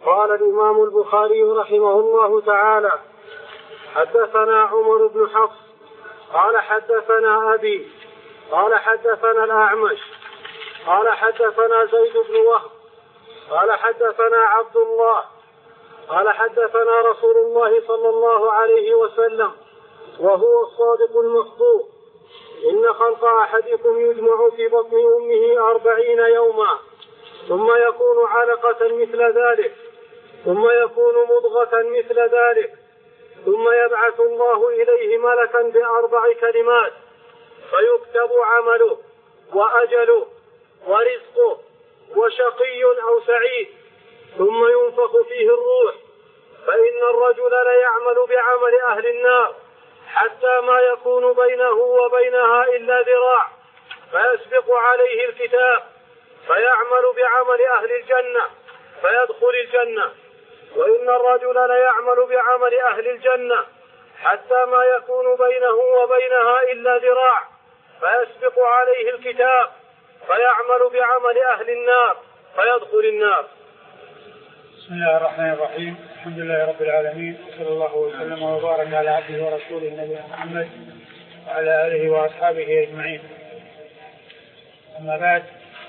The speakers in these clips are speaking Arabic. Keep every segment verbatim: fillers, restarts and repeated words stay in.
قال الإمام البخاري رحمه الله تعالى: حدثنا عمر بن حفص قال حدثنا أبي قال حدثنا الأعمش قال حدثنا زيد بن وهب قال حدثنا عبد الله قال حدثنا رسول الله صلى الله عليه وسلم وهو الصادق المصدوق: إن خلق أحدكم يجمع في بطن أمه أربعين يوما ثم يكون علقة مثل ذلك ثم يكون مضغة مثل ذلك ثم يبعث الله إليه ملكا بأربع كلمات فيكتب عمله وأجله ورزقه وشقي أو سعيد، ذم ينفخ فيه الروح، فإن الرجل ليعمل بعمل أهل النار حتى ما يكون بينه وبينها إلا ذراع، فيسبق عليه الكتاب فيعمل بعمل أهل الجنة فيدخل الجنة، وإن الرجل ليعمل بعمل أهل الجنة حتى ما يكون بينه وبينها إلا ذراع، فيسبق عليه الكتاب فيعمل بعمل أهل النار فيدخل النار. بسم الله الرحمن الرحيم. الحمد لله رب العالمين، وصلى الله وسلم وبارك على عبده ورسوله نبينا محمد وعلى آله وأصحابه أجمعين. أما بعد،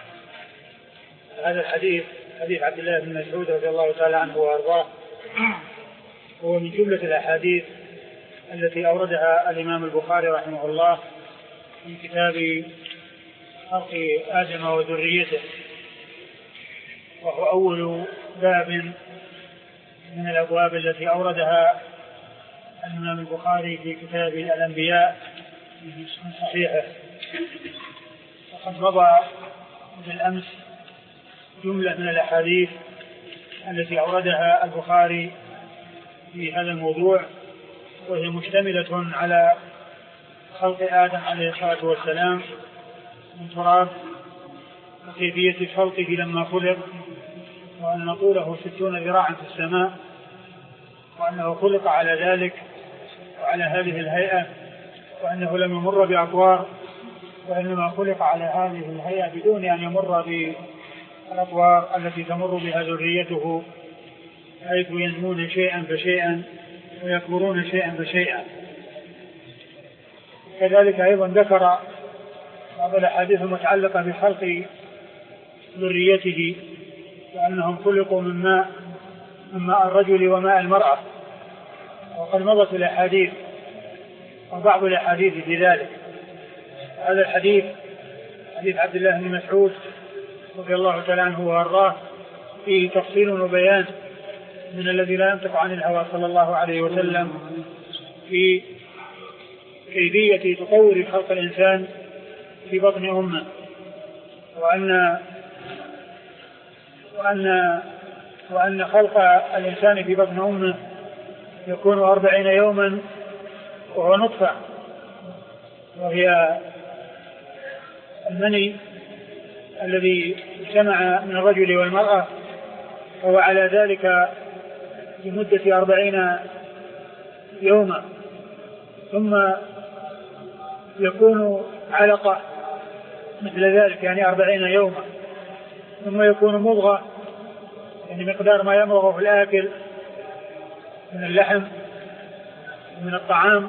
هذا الحديث حديث عبد الله بن مسعود رضي الله تعالى عنه وأرضاه هو من جملة الأحاديث التي أوردها الإمام البخاري رحمه الله في كتاب خلق آدم وذريته، وهو أول باب من الأبواب التي أوردها الإمام البخاري في كتاب الأنبياء في صحيحه. وقد مضى بالأمس جملة من الأحاديث التي أوردها البخاري في هذا الموضوع، وهي مشتملة على خلق آدم عليه الصلاة والسلام من تراب، وكيفية خلقه لما خلق، وأن طوله ستون ذراعا في السماء، وأنه خلق على ذلك وعلى هذه الهيئة، وأنه لم يمر بأطوار، وإنما خلق على هذه الهيئة بدون أن يمر بالأطوار التي تمر بها ذريته، حيث ينمون شيئا فشيئا ويكبرون شيئا فشيئا. كذلك أيضا ذكر بعض الأحاديث المتعلقة بخلق ذريته، وأنهم خلقوا من ماء من ماء الرجل وماء المرأة، وقد مضت الأحاديث وبعض الأحاديث في ذلك. هذا الحديث حديث عبد الله بن مسعود رضي الله تعالى عنه وأرضاه فيه تفصيل وبيان من الذي لا ينطق عن الهوى صلى الله عليه وسلم في كيفية تطور خلق الإنسان في بطن أمه، وأن وأن وأن خلق الإنسان في بطن أمه يكون أربعين يوما وهو نطفة، وهي المني الذي اجتمع من الرجل والمرأة، وهو على ذلك لمدة أربعين يوما، ثم يكون علقة مثل ذلك يعني أربعين يوما، ثم يكون مضغة يعني مقدار ما يمضغه في الآكل من اللحم ومن الطعام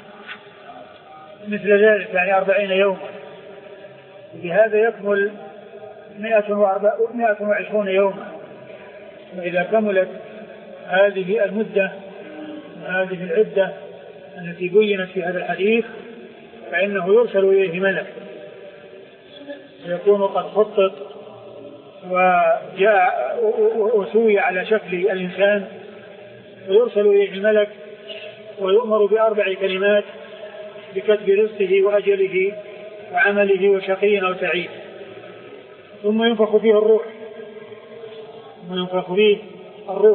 مثل ذلك يعني أربعين يوما. بهذا يكمل مئة وعشرون يوما. وإذا كملت هذه المدة هذه العدة التي بينت في هذا الحديث، فإنه يرسل إليه ملك ويكون قد خطط وجاء وسوي على شكل الإنسان، ويرسل إليه الملك ويؤمر بأربع كلمات بكتب رزقه وأجله وعمله وشقي أو سعيد، ثم ينفخ فيه الروح ثم ينفخ فيه الروح.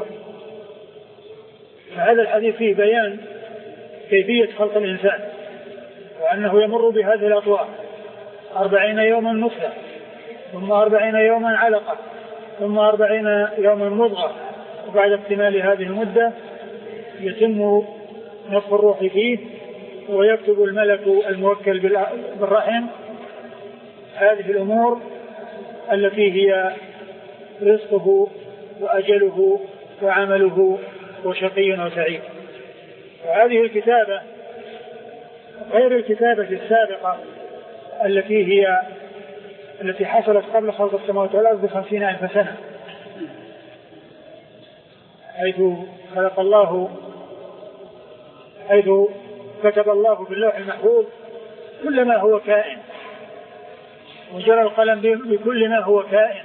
فهذا الحديث فيه بيان كيفية خلق الإنسان، وأنه يمر بهذه الأطوار: أربعين يوما نطفة، ثم أربعين يوما علقة، ثم أربعين يوما مضغة، وبعد اكتمال هذه المدة يتم نفخ الروح فيه، ويكتب الملك الموكل بالرحم هذه الأمور التي هي رزقه وأجله وعمله وشقي أو سعيد. وهذه الكتابة غير الكتابة السابقة التي هي التي حصلت قبل خلق السماوات والأرض بخمسين ألف سنة، حيث خلق الله حيث كتب الله في اللوح المحفوظ كل ما هو كائن، وجرى القلم بكل ما هو كائن.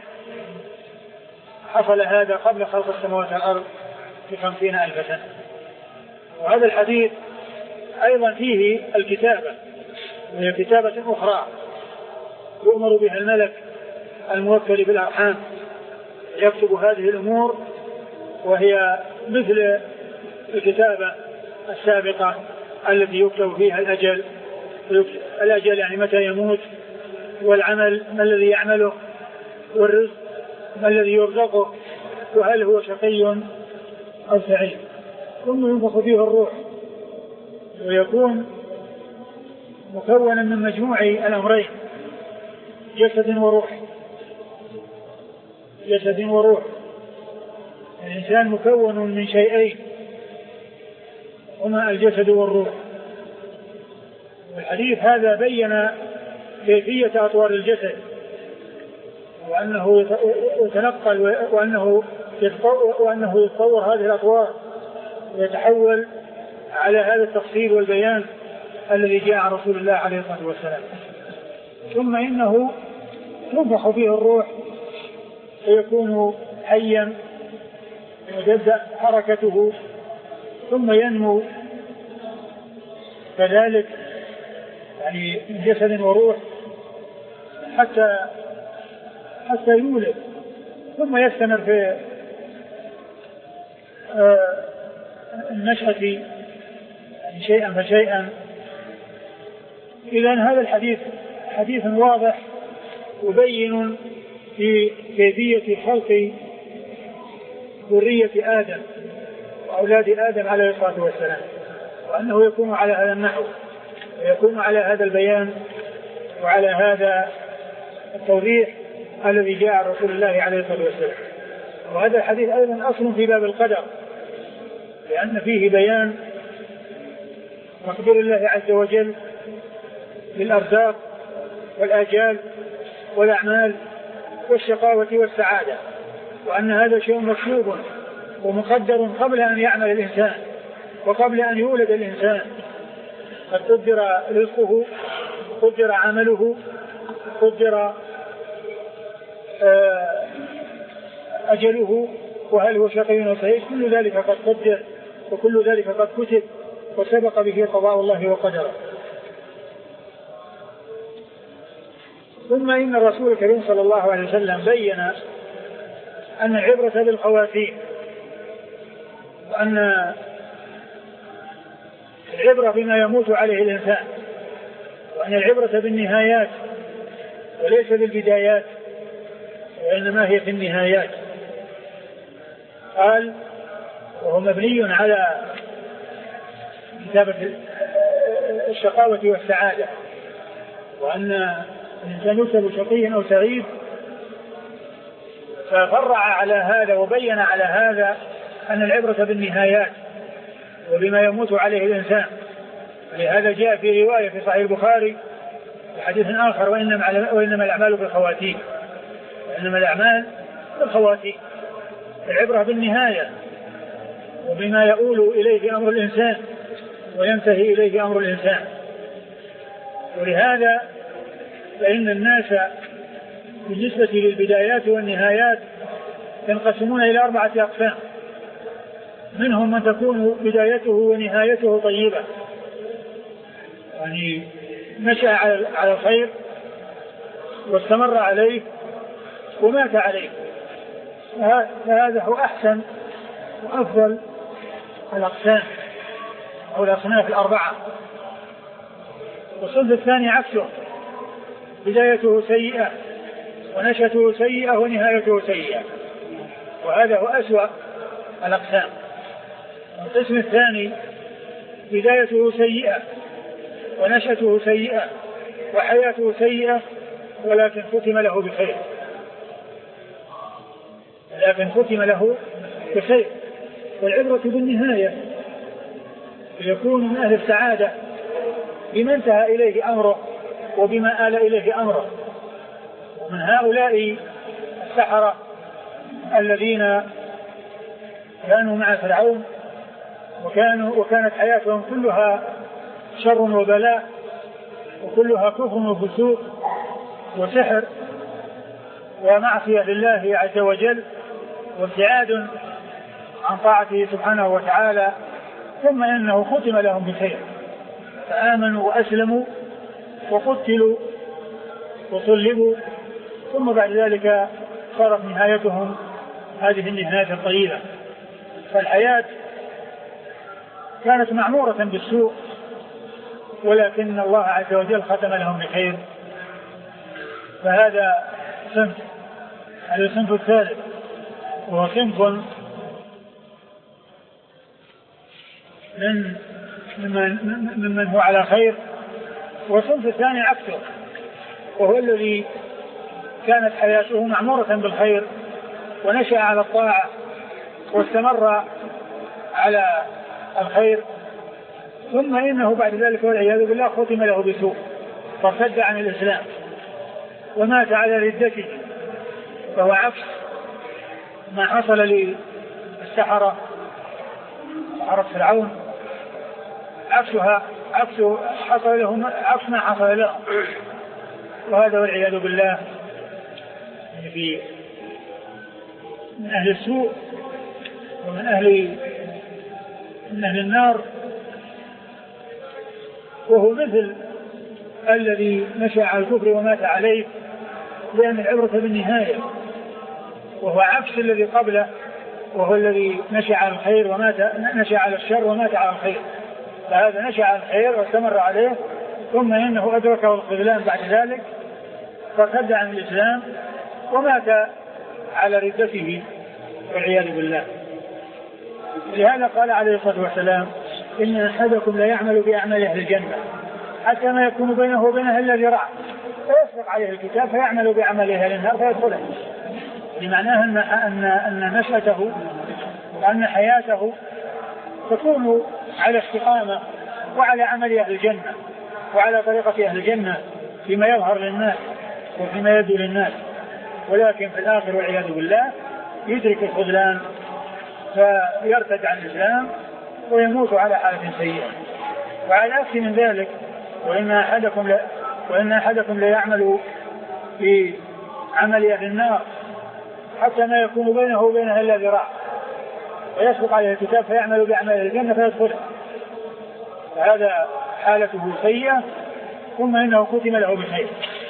حصل هذا قبل خلق السماوات والأرض بخمسين ألف سنة. وهذا الحديث أيضا فيه الكتابة، وهي كتابة أخرى يؤمر بها الملك الموكل بالأرحام يكتب هذه الأمور، وهي مثل الكتابة السابقة التي يكتب فيها الأجل الأجل يعني متى يموت، والعمل ما الذي يعمله، والرزق ما الذي يرزقه، وهل هو شقي أو سعيد. ثم ينفخ فيه الروح ويكون مكونا من مجموع الأمرين، جسد وروح. جسد وروح الإنسان مكون من شيئين هما الجسد والروح. والحديث هذا بين كيفية أطوار الجسد، وأنه يتنقل وأنه وأنه يتطور هذه الأطوار ويتحول على هذا التفصيل والبيان الذي جاء عن رسول الله عليه الصلاة والسلام. ثم إنه تنفخ فيه الروح ويكون حيا وتبدأ حركته، ثم ينمو كذلك يعني جسد وروح حتى حتى يولد، ثم يستمر في النشأة يعني شيئا فشيئا. إذن هذا الحديث حديث واضح يبين في كيفية خلق ذرية آدم وأولاد آدم عليه الصلاة والسلام، وأنه يكون على هذا النحو ويكون على هذا البيان وعلى هذا التوضيح الذي جاء عن رسول الله عليه الصلاة والسلام. وهذا الحديث أيضا أصل في باب القدر، لأن فيه بيان مقدور الله عز وجل للأرزاق والآجال والأعمال والشقاوة والسعادة، وأن هذا شيء مكتوب ومقدر قبل أن يعمل الإنسان وقبل أن يولد الإنسان. قد قدر رزقه، قدر عمله، قدر أجله، وهل هو شقي أو سعيد، كل ذلك قد قدر وكل ذلك قد كتب وسبق به قضاء الله وقدره. ثم إن الرسول الكريم صلى الله عليه وسلم بين أن العبرة بالخواتيم، وأن العبرة بما يموت عليه الإنسان، وأن العبرة بالنهايات وليس بالبدايات، وإنما هي في النهايات. قال وهو مبني على كتابة الشقاوة والسعادة، وأن الإنسان يكتب شقي أو سعيد، ففرع على هذا وبين على هذا أن العبرة بالنهايات وبما يموت عليه الإنسان. لهذا جاء في رواية في صحيح البخاري في حديث آخر وإنما الأعمال بالخواتيم، وإنما الأعمال بالخواتيم. العبرة بالنهاية وبما يؤول إليه أمر الإنسان وينتهي إليه أمر الإنسان. ولهذا فإن الناس بالنسبة للبدايات والنهايات ينقسمون إلى أربعة أقسام. منهم من تكون بدايته ونهايته طيبة، يعني نشأ على الخير واستمر عليه ومات عليه، فهذا هو أحسن وأفضل الأقسام أو الأصناف الأربعة. والصنف الثاني عكسه، بدايته سيئة ونشأته سيئة ونهايته سيئة، وهذا هو أسوأ الأقسام. القسم الثاني بدايته سيئة ونشأته سيئة وحياته سيئة ولكن ختم له بخير، لكن ختم له بخير والعبرة بالنهاية، يكون من أهل السعادة بما انتهى إليه أمره وبما آل إليه أمره. ومن هؤلاء السحرة الذين كانوا مع فرعون وكانوا وكانت حياتهم كلها شر وبلاء وكلها كفر وفسوق وسحر ومعصية لله عز وجل وابتعاد عن طاعته سبحانه وتعالى، ثم إنه ختم لهم بخير فآمنوا وأسلموا وقتلوا وصلبوا، ثم بعد ذلك صارت نهايتهم هذه النهاية الطيبة. فالحياة كانت معمورة بالسوء، ولكن الله عز وجل ختم لهم بخير. فهذا صنف، هذا الصنف الثالث، وهو صنف من ممن, ممن هو على خير. والصنف الثاني عكسه، وهو الذي كانت حياته معمورة بالخير ونشأ على الطاعة واستمر على الخير، ثم إنه بعد ذلك والعياذ بالله ختم له بسوء فارتد عن الإسلام ومات على ردته، فهو عكس ما حصل للسحرة سحرة فرعون، عكسها عكس حصل لهم عكس ما حصل لهم. وهذا والعياذ بالله في من أهل السوء ومن أهل من أهل النار، وهو مثل الذي نشأ على الكفر ومات عليه، لأن العبرة بالنهاية، وهو عكس الذي قبله وهو الذي نشأ على الخير ومات نشأ على الشر ومات على الخير. فهذا نشأ على الخير واستمر عليه، ثم إنه أدركه الخذلان بعد ذلك فارتد عن الإسلام ومات على ردته والعياذ بالله. لهذا قال عليه الصلاة والسلام: إن أحدكم لا يعمل بأعمال أهل الجنة حتى ما يكون بينه وبينها إلا ذراع فيسبق عليه الكتاب فيعمل بأعمال أهل النار فيدخلها. بمعناه أن أن أن نشأته وأن حياته تكون على استقامة وعلى عمل أهل الجنة وعلى طريقة أهل الجنة فيما يظهر للناس وفيما يبدو للناس، ولكن في الآخر والعياذ بالله يدرك الخذلان فيرتد عن الإسلام ويموت على حالة سيئة. وعلى عكس من ذلك: وإن أحدكم لا وإن أحدكم لا يعمل في عمل أهل النار حتى ما يكون بينه وبينها إلا ذراع ويسبق عليه الكتاب فيعمل بأعمال الجنة فيدخلها. فهذا حالته سيئة، ثم إنه ختم له بخير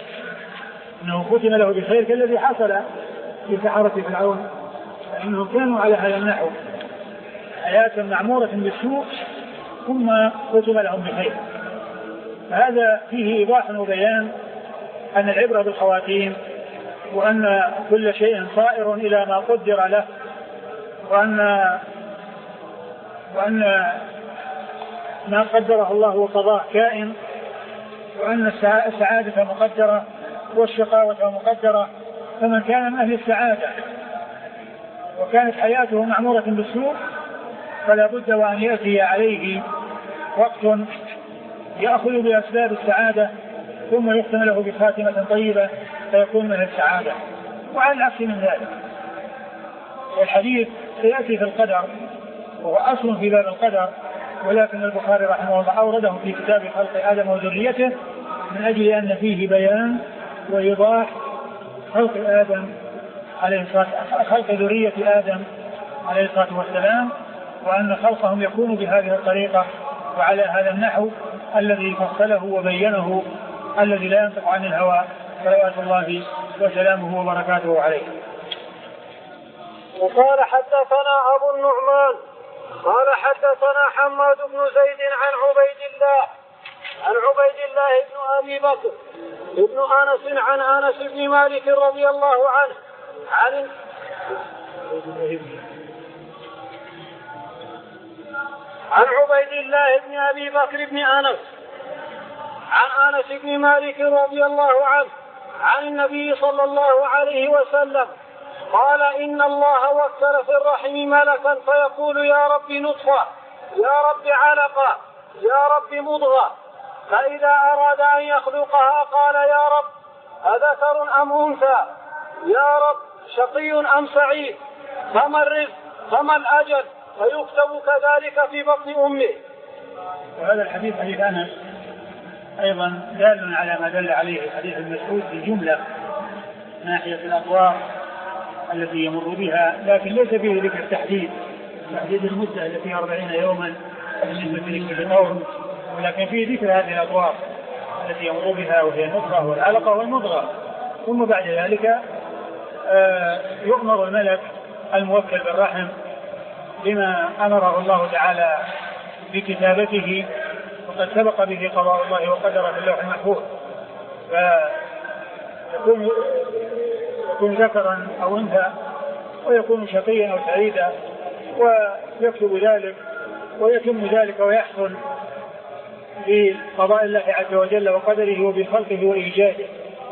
إنه ختم له بخير كالذي حصل في سحرة فرعون، فإنهم كانوا على هذا النحو حياة معمورة بالسوء ثم ختم لهم بخير. فهذا فيه إيضاح وبيان أن العبرة بالخواتيم، وأن كل شيء صائر إلى ما قدر له، وأن وأن ما قدره الله وقضاه كائن، وأن السعادة مقدرة والشقاوة مقدرة. فمن كان من أهل السعادة وكانت حياته معمورة بالسوء فلا بد وأن يأتي عليه وقت يأخذ بأسباب السعادة ثم يختم له بخاتمة طيبة فيكون من السعادة. وعلى العكس من ذلك. والحديث سيأتي في القدر وهو أصل في باب القدر، ولكن البخاري رحمه الله أورده في كتاب خلق آدم وذريته من أجل أن فيه بيان وإيضاح خلق آدم عليه الصلاة خلق ذرية آدم عليه الصلاة والسلام، وأن خلقهم يكون بهذه الطريقة وعلى هذا النحو الذي فصله وبينه الذي لا ينطق عن الهوى صلوات الله وسلامه وبركاته عليه. وقال حدثنا أبو النعمان قال حدثنا حماد بن زيد عن عبيد الله عن عبيد الله بن أبي بكر ابن أنس عن أنس بن مالك رضي الله عنه عن عن عبيد الله بن أبي بكر بن أنس عن أنس بن مالك رضي الله عنه عن النبي صلى الله عليه وسلم قال إن الله وكل في الرحم ملكا فيقول يا رب نطفة، يا رب علقة، يا رب مضغة، فإذا أراد أن يخلقها قال يا رب أذكر أم أنثى، يا رب شقي أم سعيد، فما الرزق فما الأجل، فيكتب كذلك في بطن أمه. وهذا الحديث حديث أنس أيضا دال على ما دل عليه حديث ابن مسعود في جملة ناحية الأطوار التي يمر بها، لكن ليس فيه ذكر التحديد تحديد المدة التي أربعين يوما بالنسبة لكل قوم، ولكن فيه ذكر هذه الأطوار التي يمر بها وهي النطفة والعلقة والمضغة. ثم بعد ذلك يؤمر الملك الموكل بالرحم بما أمره الله تعالى بكتابته، وقد سبق به قضاء الله وقدره في اللوح المحفوظ، فيكون يكون ذكرا أو أنثى، ويكون شقيا أو سعيدا، ويكتب ذلك ويتم ذلك ويحصل بقضاء الله عز وجل وقدره وبخلقه وإيجاده.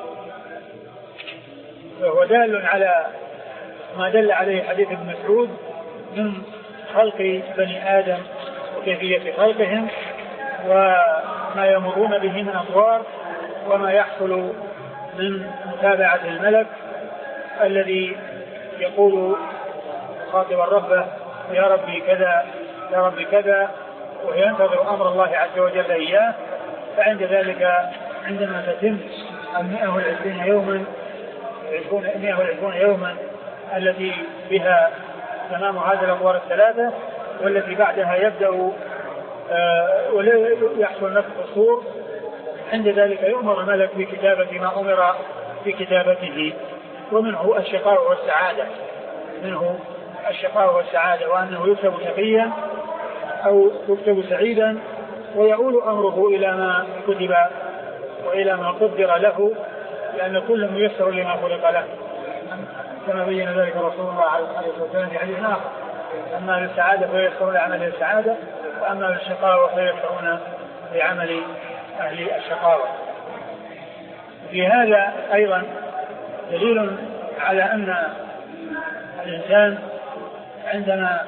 وهو دال على ما دل عليه حديث ابن مسعود من خلق بني آدم وكيفية خلقهم وما يمرون به من أطوار، وما يحصل من متابعة الملك الذي يقول خاطبا ربه يا ربي كذا يا ربي كذا، وينتظر أمر الله عز وجل إياه. فعند ذلك عندما تتم المئة والعشرين يوما مئة والعشرين يوما التي بها تمام هذه الأطوار الثلاثة، والتي بعدها يبدأ آه ويحصل نفخ الصور، عند ذلك يؤمر الملك بكتابة ما أمر بكتابته، ومنه الشقاء والسعادة منه الشقاء والسعادة وأنه يكتب شقيا أو يكتب سعيدا، ويؤول أمره إلى ما كتب وإلى ما قدر له، لأن كل ميسر لما خلق له، كما بين ذلك رسول الله عليه الصلاة والسلام في حديث آخر: أما للسعادة فيسرون لعمل السعادة، وأما للشقاوة فيسرون لعمل أهل الشقاوة. في هذا أيضا دليل على أن الإنسان عندما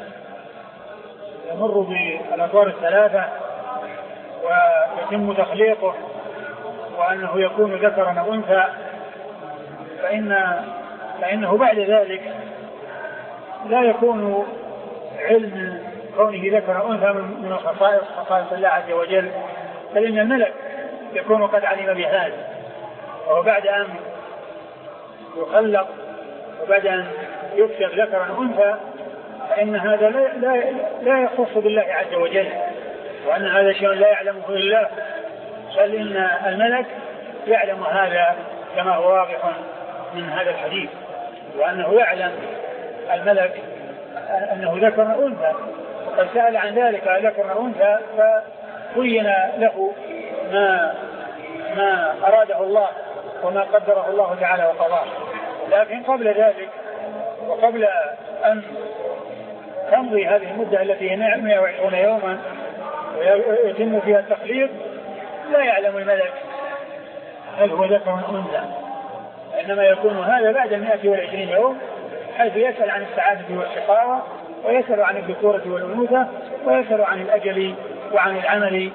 يمر بالأطوار الثلاثة ويتم تخليقه وأنه يكون ذكرا أو أنثى، فإن فإنه بعد ذلك لا يكون علم كونه ذكر أو أنثى من الخصائص خصائص الله عز وجل، بل إن الملك يكون قد علم بهذا، وهو بعد أن يخلق وبعد أن يكتب ذكرا أو أنثى، فإن هذا لا, لا, لا يخص بالله عز وجل، وأن هذا شيء لا يعلمه إلا الله، بل إن الملك يعلم هذا كما هو واضح من هذا الحديث، وأنه يعلم الملك أنه ذكر أنثى، وقد سأل عن ذلك ذكر أنثى، فبين له ما ما أراده الله وما قدره الله تعالى وقضاه. لكن قبل ذلك وقبل أن تمضي هذه المدة التي هي مئة وعشرين يوما ويتم فيها التخليق، لا يعلم الملك هل هو ذكر أم أنثى، إنما يكون هذا بعد مئة وعشرين يوم، حيث يسأل عن السعادة والشقاوة، ويسأل عن الذكورة والأنوثة، ويسأل عن الأجل وعن العمل،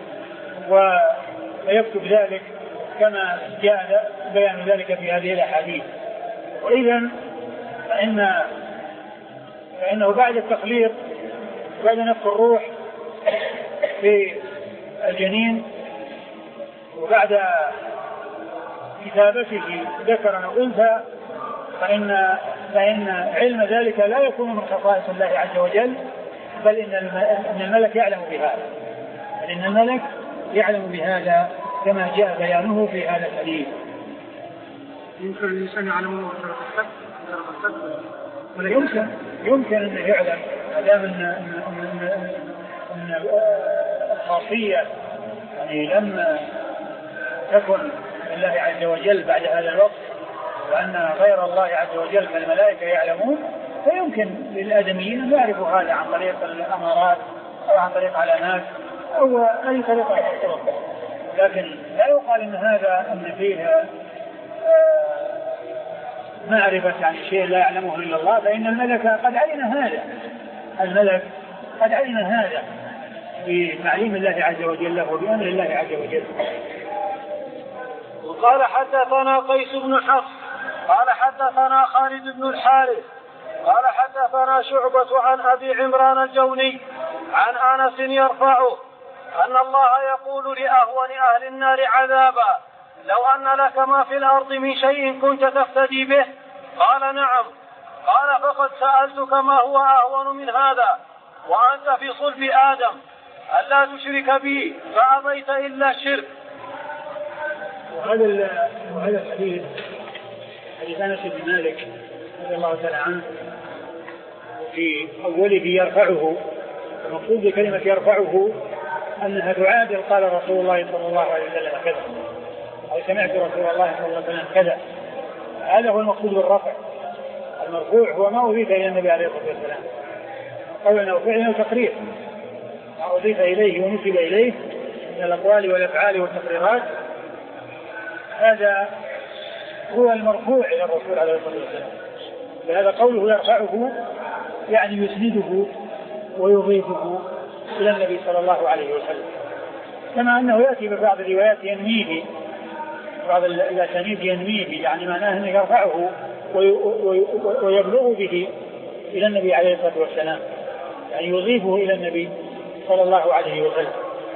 ويكتب ذلك كما جاء بيان ذلك في هذه الأحاديث. وإذن فإن فإنه بعد التخليق بعد نفخ الروح في الجنين وبعد كتابته ذكرا أو أنثى، فإن فإن علم ذلك لا يكون من خصائص الله عز وجل، بل إن الملك يعلم بهذا بل إن الملك يعلم بهذا كما جاء بيانه في هذا الحديث. يمكن الإنسان يعلم يمكن يمكن أن يعلم ما دام أن أن الخاصية يعني لم تكن لله عز وجل بعد هذا الوقت، وأن غير الله عز وجل من الملائكة يعلمون، فيمكن للآدميين أن يعرفوا هذا عن طريق الأمارات أو عن طريق علامات أو أي طريقة أخرى، لكن لا يقال إن هذا أن فيه معرفة يعني شيء لا يعلمه إلا الله، فإن الملك قد علم هذا، الملك قد علم هذا بتعليم الله عز وجل وبأمر الله عز وجل. وقال حدثنا قيس بن حفص قال حدثنا خالد بن الحارث قال حدثنا شعبة عن أبي عمران الجوني عن أنس يرفعه أن الله يقول لأهون أهل النار عذابا لو أن لك ما في الأرض من شيء كنت تفتدي به؟ قال نعم. قال فقد سألتك ما هو أهون من هذا وأنت في صلب آدم ألا تشرك بي فأبيت إلا الشرك. وهذا وهذا الحديث حديث أنس بن مالك رضي الله تعالى عنه في أوله يرفعه، المقصود بكلمة يرفعه أنها تعادل قال رسول الله صلى الله عليه وسلم كذا أو سمعت رسول الله صلى الله عليه وسلم كذا. هذا هو المقصود بالرفع. المرفوع هو ما أضيف إلى النبي عليه الصلاة والسلام قولا أو فعلا أو تقرير، ما أضيف إليه ونسب إليه من الأقوال والأفعال والتقريرات، هذا هو المرفوع إلى الرسول عليه الصلاة والسلام. فهذا قوله يرفعه يعني يسنده ويضيفه إلى النبي صلى الله عليه وسلم، كما أنه يأتي ببعض الروايات ينميه، بعض الأسانيد ينميه، يعني معناه أنه يرفعه ويبلغ به إلى النبي عليه الصلاة والسلام، يعني يضيفه إلى النبي صلى الله عليه وسلم.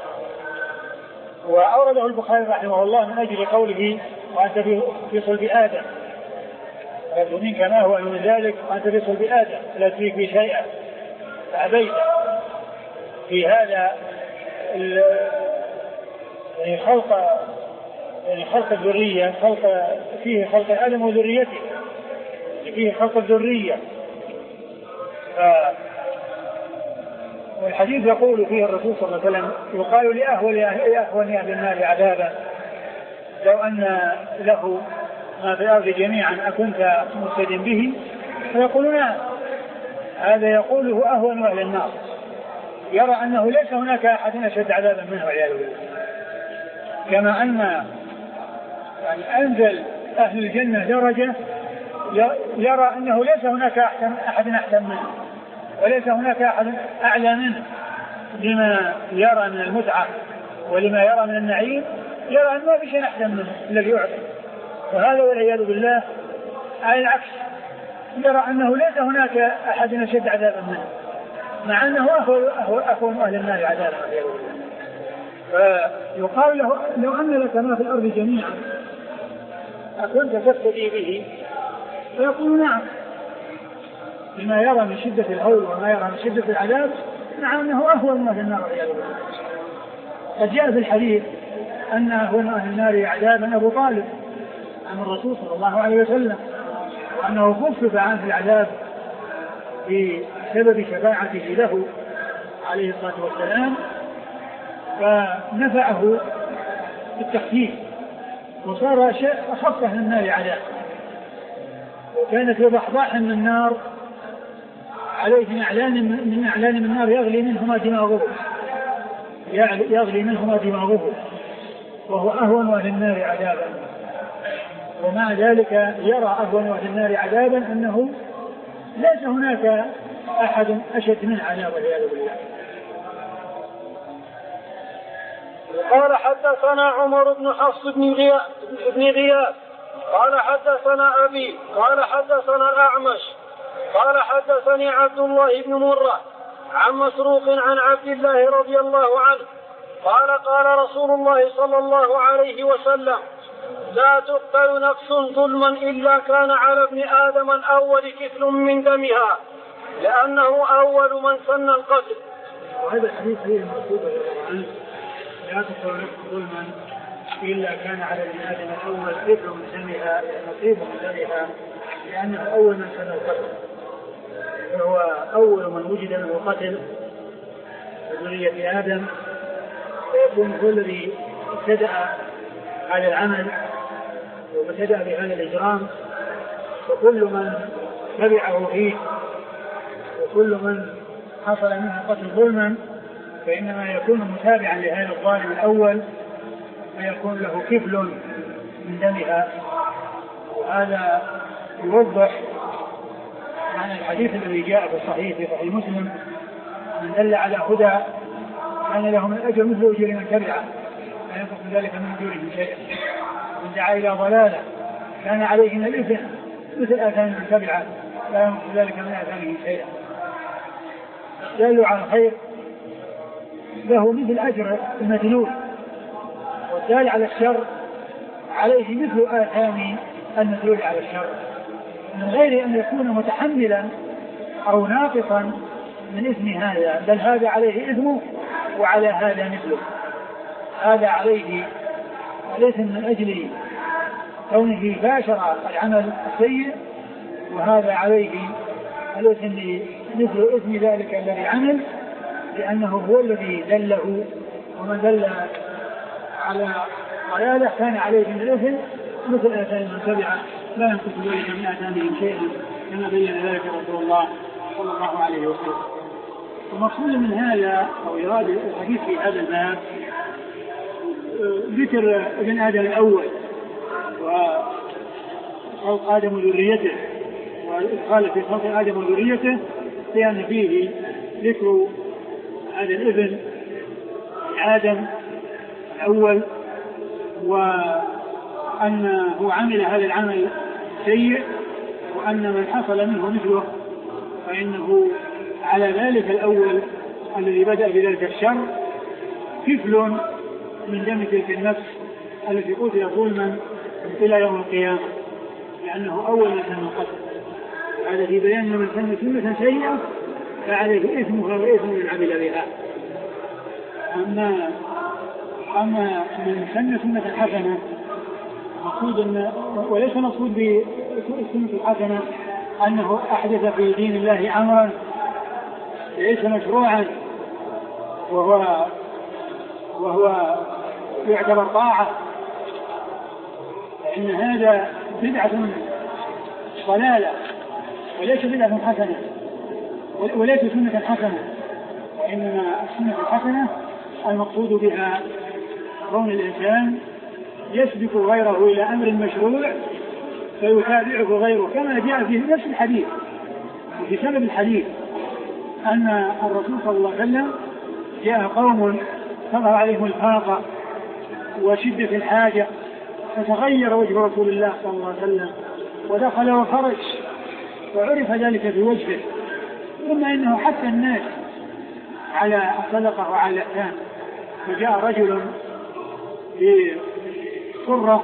وأورده البخاري رحمه الله من أجل قوله وأنت في صلب آدم، يقول منك ما هو من ذلك وأنت في صلب آدم لا تشرك بي شيئا فأبيت. في هذا يعني خلق يعني خلق الذرية، خلق فيه خلق آدم وذريته، فيه خلق الذرية. والحديث يقول فيه الرسول صلى الله عليه وسلم يقال لأهون أهل النار عذابا لو أن له ما في الأرض جميعا أكنت مفتدٍ به؟ فيقول نعم. هذا يقوله أهون أهل النار، يرى أنه ليس هناك أحد أشد عذابا منه والعياذ بالله. كما أن يعني أنزل أهل الجنة درجة يرى أنه ليس هناك أحد أحسن منه وليس هناك أحد أعلى منه لما يرى من المتعة ولما يرى من النعيم، يرى أن ما في شيء أحسن منه الذي يعطي. وهذا والعياذ بالله على العكس، يرى أنه ليس هناك أحد أشد عذابا منه مع أنه أهون أهل النار عذابا والعياذ بالله. فيقال له لو أن لك ما في الأرض جميعا أكنت تفتدي به؟ فيقول نعم، بما يرى من شدة الهول وما يرى من شدة العذاب، مع أنه أهون أهل النار والعياذ بالله. قد جاء في الحديث أن أهون أهل النار عذابا أبو طالب عن الرسول صلى الله عليه وسلم، وأنه خفف عنه العذاب بسبب شفاعته له عليه الصلاة والسلام، فنفعه بالتخفيف وصار شيء أخف أهل النار عذاب. وكانت ضحضاح من النار عليه من أعلان من أعلان من النار يغلي منهما دماغه يغلي منهما دماغه وهو أهون أهل النار عذابا. ومع ذلك يرى أهون أهل النار عذابا أنه ليس هناك أحد أشد من عذاب والعياذ بالله. قال حدثنا عمر بن حفص بن غياث قال حدثنا أبي قال حدثنا الأعمش قال حدثني عبد الله بن مرة عن مسروق عن عبد الله رضي الله عنه قال قال رسول الله صلى الله عليه وسلم لا تقتل نفس ظلما إلا كان على ابن آدم الأول كفل من دمها لأنه أول من سن القتل. وهذا الحديث فيه المقصود عنه لا تقتل نفس ظلما إلا كان على ابن آدم الأول كفل من دمها نصيب من دمها لأنه أول من سن القتل، فهو أول من وجد منه قتل ذرية آدم، فيكون هو الذي ابتدأ على العمل وابتدأ بهذا الإجرام، وكل من تبعه فيه وكل من حصل منه قتل ظلما فإنما يكون متابعا لهذا الظالم الأول فيكون له كفل من دمها. وهذا يوضح معنى الحديث الذي جاء في الصحيح في صحيح مسلم: من دل على هدى كان له من الأجر مثل أجر من تبعه لا ينقص من ذلك من أجورهم شيئا، ومن دعا إلى ضلالة كان عليه من الإثم مثل آثام من تبعه لا ينقص من ذلك من آثامهم شيئا. دل على الخير له مثل أجر المدلول، والدال على الشر عليه مثل آثام المدلول على الشر، من غير أن يكون متحملا أو ناقصا من إثم هذا، بل هذا عليه إثمه وعلى هذا مثله. هذا عليه الإثم من أجل كونه باشر العمل السيء، وهذا عليه الإثم مثل إثم ذلك الذي عمل، لأنه هو الذي دله، ومن دل على ضلاله كان عليه من الإثم مثل آثام من تبعه لا ينقص ذلك من آثامهم شيئا، كما بين ذلك رسول الله صلى الله عليه وسلم. المقصود من هذا أو إرادة الحديث في هذا الباب ذكر ابن آدم الأول وخلق آدم وذريته، والإدخال في خلق آدم وذريته، لأن فيه ذكر هذا الابن آدم الأول، وأنه عمل هذا العمل سيء، وأن من حصل منه مثله فإنه على ذلك الأول الذي بدأ بذلك الشر كفل من دم تلك النفس التي قتل ظلما إلى يوم القيامة، لأنه أول من سن القتل. هذا في بيان من سن سنة سيئة فعليه إثمها وإثم من عمل بها. أما أما من سن سنة حسنة مقصود أن، وليس مقصود بالسنة الحسنة أنه أحدث في دين الله أمرا ليس مشروعا وهو وهو يعتبر طاعة، فإن هذا بدعة ضلالة وليس بدعة حسنة وليس سنة حسنة، وإنما السنة الحسنة المقصود بها كون الإنسان يسبق غيره إلى أمر مشروع فيتابعه غيره، كما جاء في نفس الحديث وفي سبب الحديث أن الرسول صلى الله عليه وسلم جاء قوم تظهر عليهم الفاقة وشدة الحاجة، فتغير وجه رسول الله صلى الله عليه وسلم ودخل وخرج وعرف ذلك في وجهه، ثم إنه حتى الناس على الصدقة وعلى الإحسان. فجاء رجل بصرة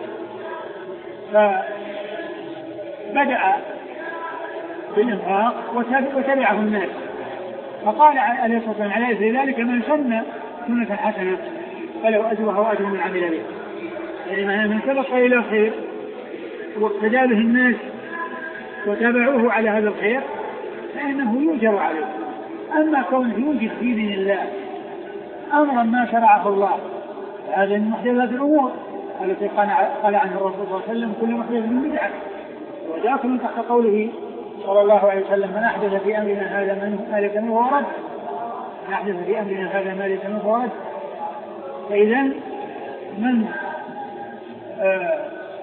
فبدأ بالإنفاق وتبعه الناس، فقال عليه الصلاة والسلام عليه في ذلك من سن سنة حسنة فلو أجرها وأجر من عمل به، يعني من سبق إلى الخير واقتدى به الناس وتابعوه على هذا الخير فإنه يؤجر عليه. أما كونه يوجد في دين الله أمرا ما شرعه الله هذا من محدثات الأمور التي قال عنه الرسول صلى الله عليه وسلم كل محدث من بدعة، وداخل تحت قوله صلى الله عليه وسلم من أحدث في أمرنا هذا ما ليس منه ورد، من أحدث في أمرنا هذا ما ليس منه ورد. فإذا من آه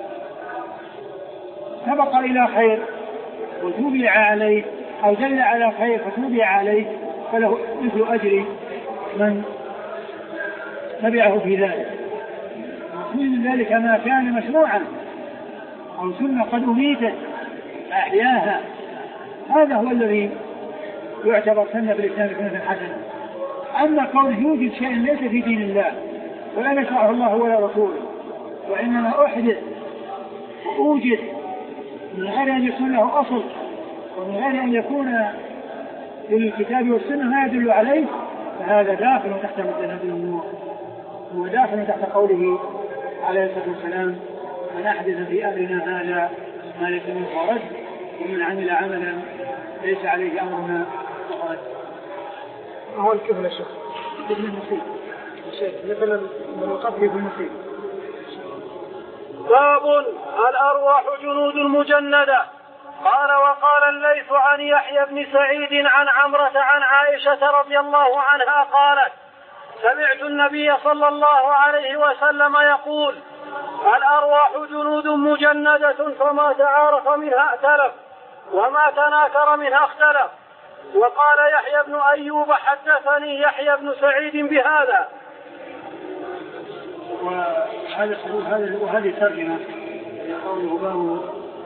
سبق إلى خير وتوبع عليه أو دل على خير فتوبع عليه فله مثل أجر من تبعه في ذلك، ومن ذلك ما كان مشروعا أو سنة قد أميتت أحياها، هذا هو الذي يعتبر سنة بالإسلام سنة حسنة. أما كونه يوجد شيء ليس في دين الله ولا يشرعه الله ولا رسوله وإنما أحدث وأوجد من غير أن يكون له أصل ومن غير أن يكون في الكتاب والسنة ما يدل عليه، فهذا داخل تحت مثل هذه الأمور، هو داخل تحت قوله عليه الصلاة والسلام من أحدث في أمرنا هذا ما ليس منه ورد ومن عمل عملا ليس عليه أمرنا فقد. ما هو الكفل يا شيخ؟ ابن المصيب مثلا من القبل في المصيب. باب الأرواح جنود مجندة. قال وقال الليث عن يحيى بن سعيد عن عمرة عن عائشة رضي الله عنها قالت سمعت النبي صلى الله عليه وسلم يقول الأرواح جنود مجندة فما تعارف منها ائتلف وما تناكر منها اختلف. وقال يحيى بن أيوب حدثني يحيى بن سعيد بهذا. وهذا هذا وهذه ترجمة قوله باب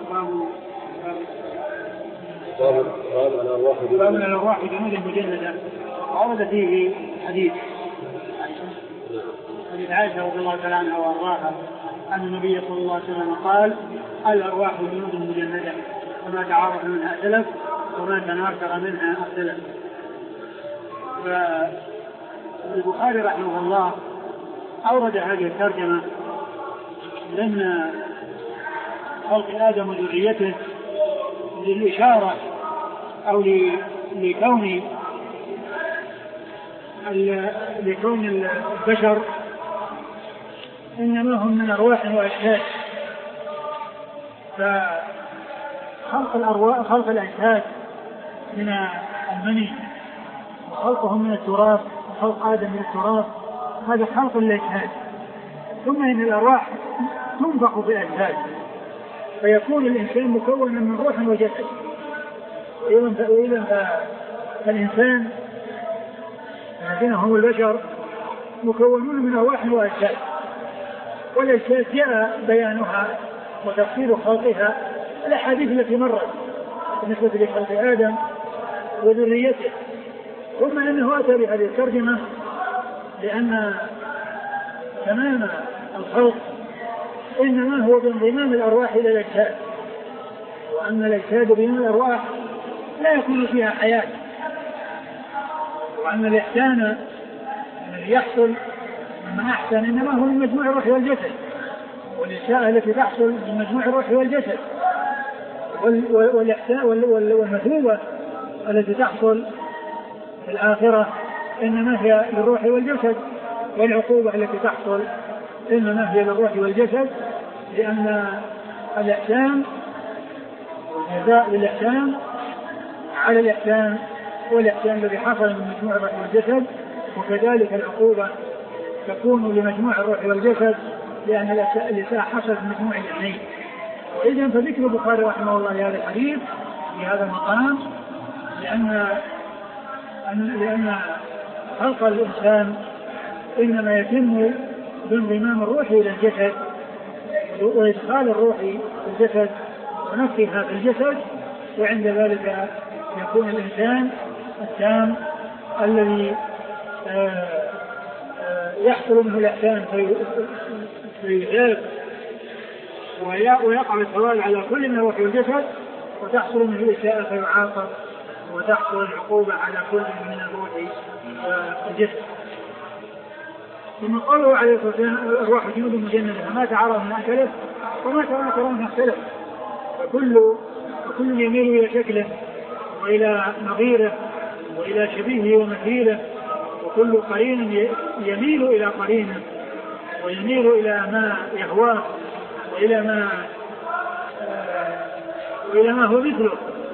باب باب الأرواح جنود مجندة. ورد فيه حديث حديث عائشة رضي الله تعالى عنها وأرضاها أن النبي صلى الله عليه وسلم قال الأرواح جنود مجندة وما تعارف منها ائتلف وما تناكر منها اختلف. فالبخاري رحمه الله أورد هذه الترجمة لأن خلق آدم وذريته للإشارة أو لكون لكون البشر إنما هم من أرواح وأجساد. فخلق الأرواح خلق الأجساد من المني وخلقهم من التراب وخلق آدم من التراب هذا خلق الأجساد. ثم إن الأرواح تنفخ في الأجساد فيكون الإنسان مكونا من روح وجسد. وإذا فالإنسان الذين هم البشر مكونون من أرواح وأجساد. والأجساد جاء بيانها وتفصيل خلقها الأحاديث التي مرت بالنسبة لخلق آدم وذريته. ثم أنه أتى بهذه الترجمة لأن تمام الخلق إنما هو بانضمام الأرواح إلى الأجساد، وأن الأجساد بين الأرواح لا يكون فيها حياة، وأن الإحسان الذي يحصل مما أحسن إنما هو من مجموع الروح والجسد، والإساءة التي تحصل من مجموع الروح والجسد، والمثوبة التي تحصل في الآخرة إنما هي للروح والجسد، والعقوبة التي تحصل إنما هي للروح والجسد، لأن الإحسان والجزاء للإحسان على الإحسان والإحسان الذي حصل من مجموع الروح والجسد، وكذلك العقوبة تكون لمجموع الروح والجسد لأن الإساءة حصلت من مجموع الاثنين. إذن فذكر البخاري رحمه الله لهذا الحديث في هذا المقام لأن لأن خلق الإنسان إنما يتم بانضمام الروح إلى الجسد وإدخال الروح في الجسد ونفخها في الجسد، وعند ذلك يكون الإنسان التام الذي يحصل منه الإحسان فيجاب ويقع الثواب على كل من الروح والجسد، وتحصل منه الإساءة فيعاقب، وتحصل العقوبة على كل من الروح والجسد. ثم قوله عليه الصلاة والسلام الأرواح جنود مجندة فما تعارف منها ائتلف وما تناكر منها اختلف. فكل وكل يميل إلى شكله وإلى نظيره وإلى شبيهه ومثيله، وكل قرين يميل إلى قرينه ويميل إلى ما يهواه وإلى ما وإلى ما هو مثله.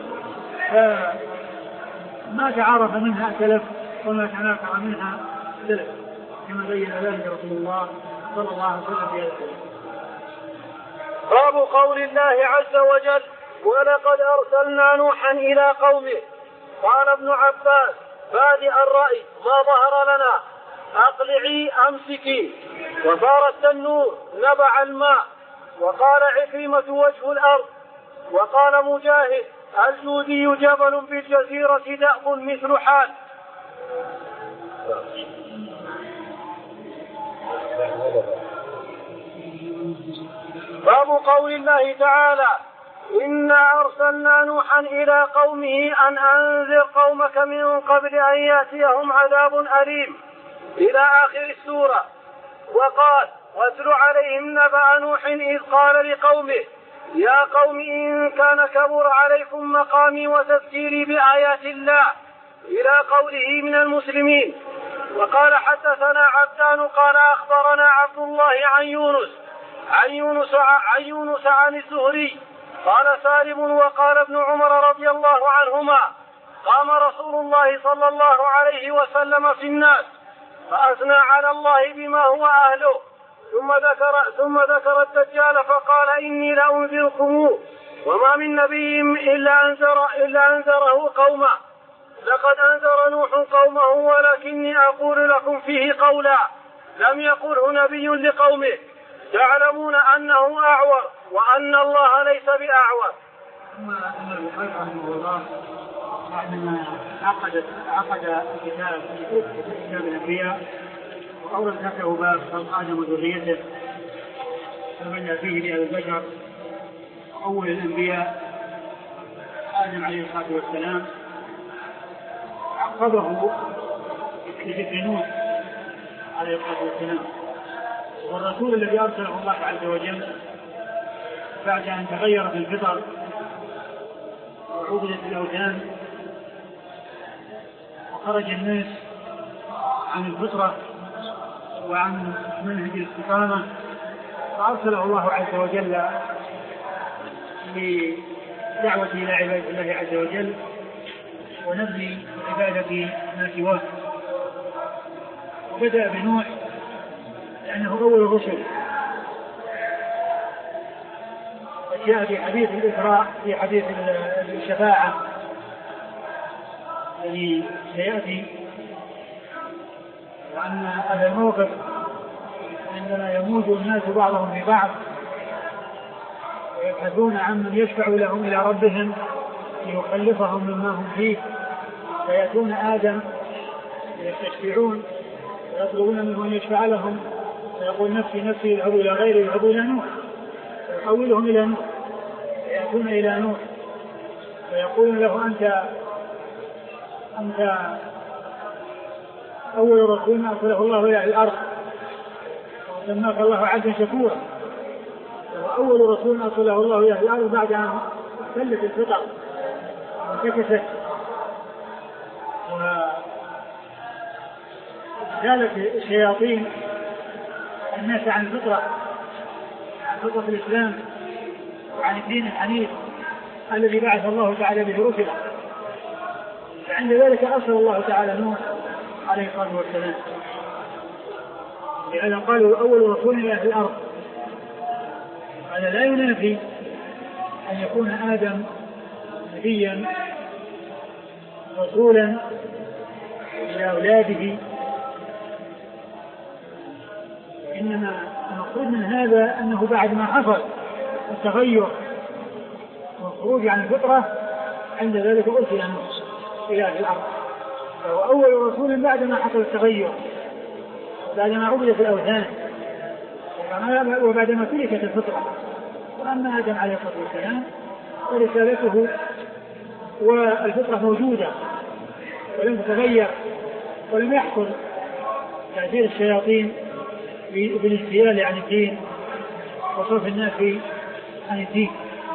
فما تعارف منها ائتلف وما تناكر منها اختلف، كما بين ذلك رسول الله صلى الله عليه وسلم في هذا الحديث. باب قول الله عز وجل ولقد أرسلنا نوحا إلى قومه. قال ابن عباس بادئ الرأي ما ظهر لنا أقلعي أمسكي، وصار التنور نبع الماء. وقال عكرمة وجه الأرض. وقال مجاهد الجودي جبل بالجزيرة دأب مثل حال. باب قول الله تعالى إنا أرسلنا نوحا إلى قومه أن أنذر قومك من قبل أن يأتيهم عذاب أليم إلى آخر السورة. وقال واتل عليهم نبأ نوح إذ قال لقومه يا قوم إن كان كبر عليكم مقامي وتذكيري بآيات الله إلى قوله من المسلمين. وقال حدثنا عبدان قال أخبرنا عبد الله عن يونس عن يونس عن يونس عن الزهري قال سالم وقال ابن عمر رضي الله عنهما قام رسول الله صلى الله عليه وسلم في الناس فأثنى على الله بما هو أهله، ثم ذكر, ثم ذكر الدجال فقال إني لأنذركم وما من نبي إلا, أنذر إلا أنذره قومه لقد أنذر نوح قومه ولكني أقول لكم فيه قولا لم يقله نبي لقومه تعلمون أنه أعور وأن الله ليس بأعور. ثم أن البخاري رحمه الله بعدما عقد عقد الكتاب في كتاب الأنبياء وأورد له باب خلق آدم وذريته فبدأ فيه بأبي البشر أول الأنبياء آدم عليه الصلاة والسلام عقبه بذكر نوح عليه الصلاة والسلام والرسول الذي أرسله الله عز وجل بعد أن تغيرت الفطر وعبدت الأوثان وخرج الناس عن الفطرة وعن منهج الاستقامة فأرسله الله عز وجل لدعوة إلى عبادة الله عز وجل ونبذ عبادة ما سواه. وبدأ بنوح لأنه أول الرسل جاء في حديث الإسراء في حديث الشفاعة الذي سيأتي وأن هذا الموقف عندما يموج الناس بعضهم في بعض ويبحثون عن من يشفع لهم إلى ربهم ليخلصهم مما هم فيه فيأتون آدم يستشفعون ويطلبون منه أن يشفع لهم فيقول نفسي نفسي يذهبوا إلى غيره يذهبوا إلى نوح فيحولهم إلى نوح فيأتون إلى نوح فيقول له أنت أنت أول رسول أرسله الله إلى الأرض وسماك الله عبدا شكورا وأول رسول أرسله الله إلى الأرض بعد أن اختلت الفطر وانتكست وزالت الشياطين الناس عن الفطرة عن فطرة الإسلام وعن الدين الحنيف الذي بعث الله تعالى به رسله فعند ذلك أرسل الله تعالى نوح عليه الصلاة والسلام لأن قالوا أول رسول إلى الأرض هذا لا ينافي أن يكون آدم نبيا رسولا إلى أولاده إنما المقصود من هذا أنه بعد ما حصل التغير والخروج عن الفطرة عند ذلك أرسل نوح إلى الأرض فهو أول رسول بعد ما حصل التغير بعد ما عبدت الأوثان وبعد ما تركت الفطرة. وأما آدم عليه الصلاة والسلام ورسالته والفطرة موجودة ولم تتغير ولم يحصل تأثير الشياطين بالاجتيال عن الدين وصرف الناس عن الدين.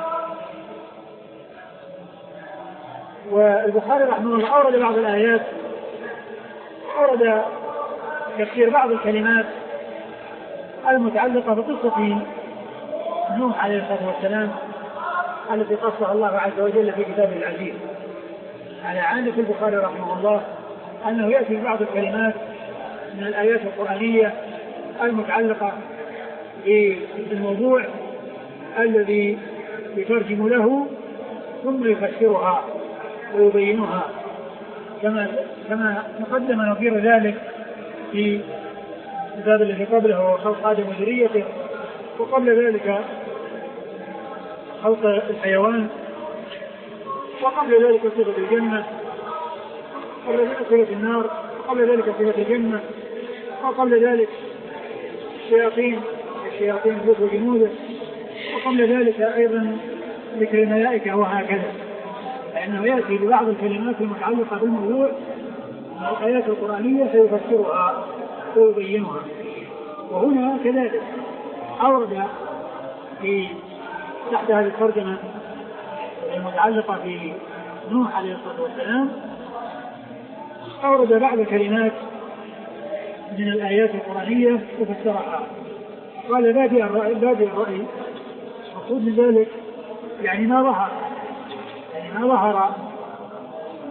والبخاري رحمه الله أورد بعض الآيات أورد تفسير بعض الكلمات المتعلقة بقصة نوح عليه الصلاة والسلام التي قصها الله عز وجل في كتابه العزيز. على عادة البخاري رحمه الله أنه يأتي بعض الكلمات من الآيات القرآنية المتعلقة بالموضوع الذي يترجم له ثم يفسرها ويبينها كما كما تقدم نظير ذلك في الكتاب الذي قبله هو خلق آدم وذريته وقبل ذلك خلق الحيوان وقبل ذلك صفة الجنة وقبل ذلك صفة النار وقبل ذلك صفة الجنة وقبل ذلك الشياطين الشياطين ذو جنوده وقبل ذلك أيضا ذكر الملائكة وهكذا لأنه يأتي ببعض الكلمات المتعلقة بالموضوع من الآيات القرآنية سيفسرها ويبينها. وهنا كذلك أورد في تحت هذه الترجمة المتعلقة في نوح عليه الصلاة والسلام أورد بعض الكلمات من الآيات القرآنية وفسرها. قال بادئ الرأي بادئ الرأي مقصود من ذلك يعني ما ظهر يعني ما ظهر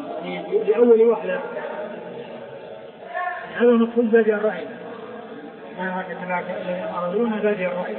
لأول وحدة هذا مقصود بادئ الرأي أرادون بادي الرأي.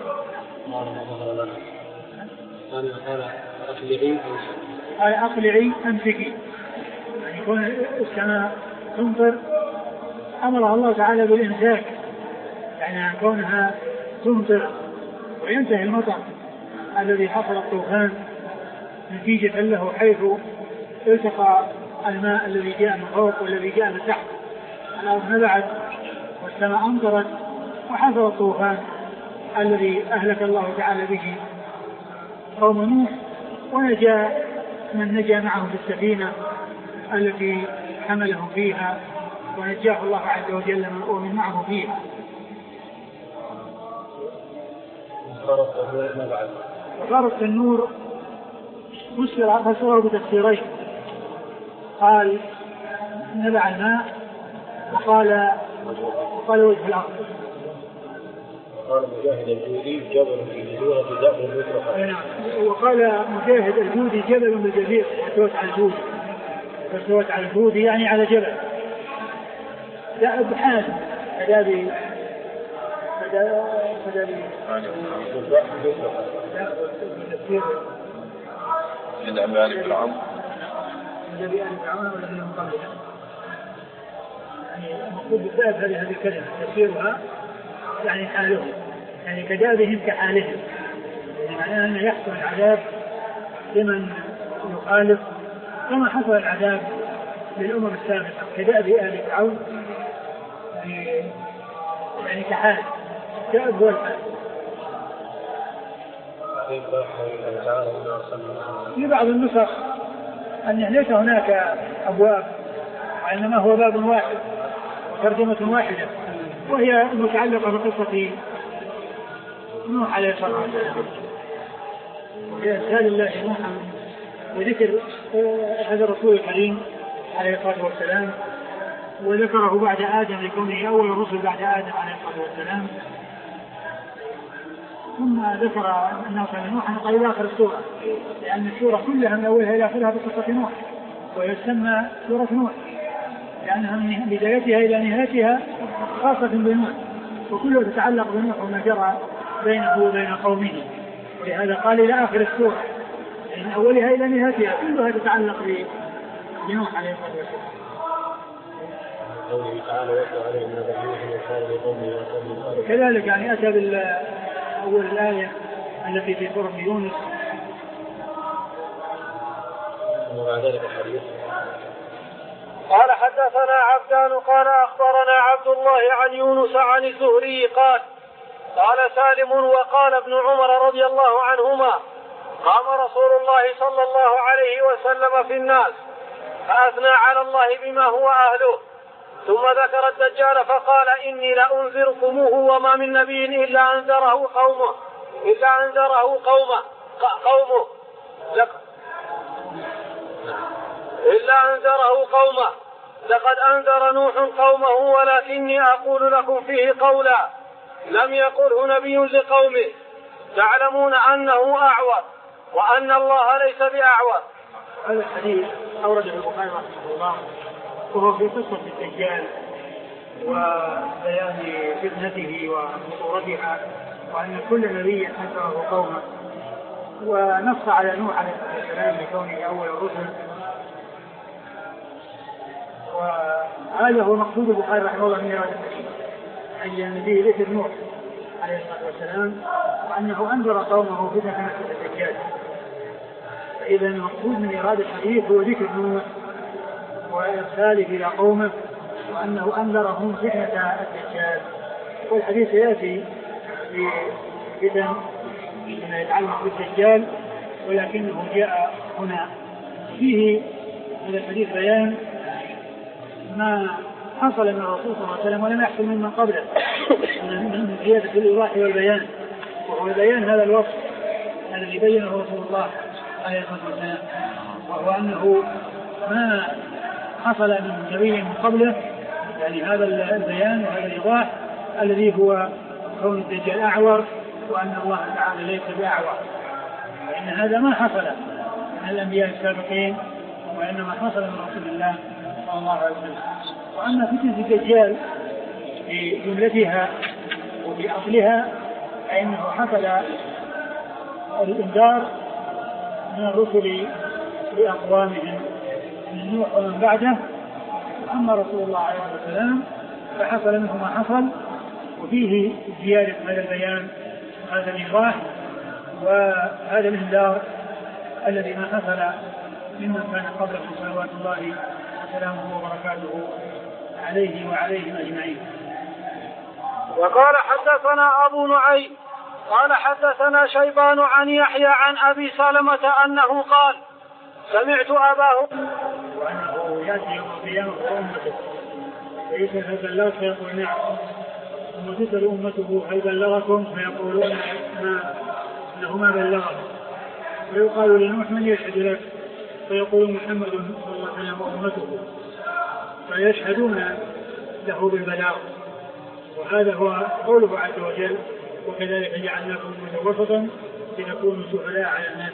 قال قال أقلعي قال أقلعي أمسكي، يعني يكون السماء تمطر أمرها الله تعالى بالإمساك، يعني كونها تمطر وينتهي المطر الذي حصل الطوفان نتيجة له، حيث التقى الماء الذي جاء من فوق والذي جاء من تحت، الأرض نبعت والسماء أمطرت وحصل الطوفان الذي أهلك الله تعالى به قوم نوح، ونجا من نجا معه في السفينة التي حملهم فيها، ونجاه الله عز وجل ومن معه فيها. وصارت النور فسره بتفسيرين، قال نبع الماء وقال وقال وجه الأرض. قال مجاهد الجودي جبل بالجزيرة بدأ مطلقا. وقال مجاهد الجودي جبل بالجزيرة، فسوت على الجودي فسوت على الجودي يعني على جبل. لا ابحاث فدابي فدابي من أمال فرعون فدابي آل فرعون والذين من قبلها، يعني المقصود بالذات هذه الكلمة تفسيرها يعني حالهم، يعني كدابهم كحالهم، يعني معناه أن يحصل العذاب لمن يخالف كما حصل العذاب للأمم السابقة كداب آل فرعون، يعني يعني كحال كأب والحال. في بعض النسخ أن ليس هناك أبواب وإنما هو باب واحد ترجمة واحدة، وهي متعلقة بقصة نوح عليه الصلاة والسلام وإرسال الله نوحا وذكر هذا الرسول الكريم عليه الصلاة والسلام، وذكره بعد آدم لكونه أول الرسل بعد آدم عليه الصلاة والسلام، ثم ذكر أنه كان نوحا قال آخر السورة، لأن السورة كلها من أولها إلى آخرها بقصة نوح، ويسمى سورة نوح لأنها من بدايتها إلى نهايتها خاصة بنوح، وكلها تتعلق بنوح وما جرى بينه وبين قومه، ولهذا قال إلى آخر السورة، يعني من أولها إلى نهايتها كلها تتعلق بنوح عليه الصلاة والسلام. كذلك يعني أتى بالأول الآية التي في سورة يونس ومع ذلك الحديث. قال حدثنا عبدان قال أخبرنا عبد الله عن يونس عن الزهري قال قال سالم وقال ابن عمر رضي الله عنهما قام رسول الله صلى الله عليه وسلم في الناس فأثنى على الله بما هو أهله، ثم ذكر الدجال فقال إني لأنذركموه وما من نبي إلا أنذره قومه إلا أنذره قومه قومه إلا أنذره قومه لقد أنذر نوح قومه ولكني أقول لكم فيه قولا لم يقله نبي لقومه تعلمون أنه أعور وأن الله ليس بأعور. هذا الحديث أورده البخاري رحمه الله وهو في قصة الدجال وبيان فتنته وخطورتها وأن كل نبي أنذره قومه، ونص على نوح عليه السلام لكونه أول الرسل، وهذا هو مقصود البخاري رحمه الله من إرادة الحديث، أن النبي ذكر نوح عليه الصلاة والسلام وأنه أنذر قومه فتنة الدجال. فإذا المقصود من إرادة الحديث هو ذكر نوح وإرساله إلى قومه وأنه أنذرهم فتنة الدجال. والحديث يأتي في فتن فيما يتعلق بالدجال، ولكنه جاء هنا فيه هذا الحديث بيان ما حصل من الرسول صلى الله عليه وسلم ولم يحصل ممن قبله من زيادة الإيضاح والبيان، وهو بيان هذا الوصف الذي بينه رسول الله عليه الصلاة والسلام، وهو أنه ما حصل من نبي من قبله، يعني هذا البيان وهذا الإيضاح الذي هو كون الدجال أعور وأن الله تعالى ليس بأعور، فإن هذا ما حصل من الأنبياء السابقين وإنما حصل من رسول الله صلى الله عليه وسلم. وأما فتنة الدجال بجملتها بأصلها فإنه حصل الإنذار من الرسل لأقوامهم من نوح ومن بعده. أما رسول الله عليه الصلاة والسلام فحصل منه ما حصل، وفيه زيادة هذا البيان وهذا الإيضاح وهذا الإنذار الذي ما حصل ممن كان قبلكم صلوات الله وسلامه وبركاته عليه وعليهم أجمعين. وقال حدثنا أبو نعيم قال حدثنا شيبان عن يحيى عن أبي سلمة أنه قال سمعت أباه وأنه يأتي يوم القيامة وأمته فيسأل هل بلغت فيقول نعم، ثم تسأل أمته هل بلغكم فيقولون ما إنه ما بلغكم، فيقال لنوح من يشهد لك فيقول محمد صلى الله عليه وسلم وأمته، فيشهدون له بالبلاغ. وهذا هو قوله عز وجل وكذلك جعلناكم أمة وسطا لتكونوا شهداء على الناس.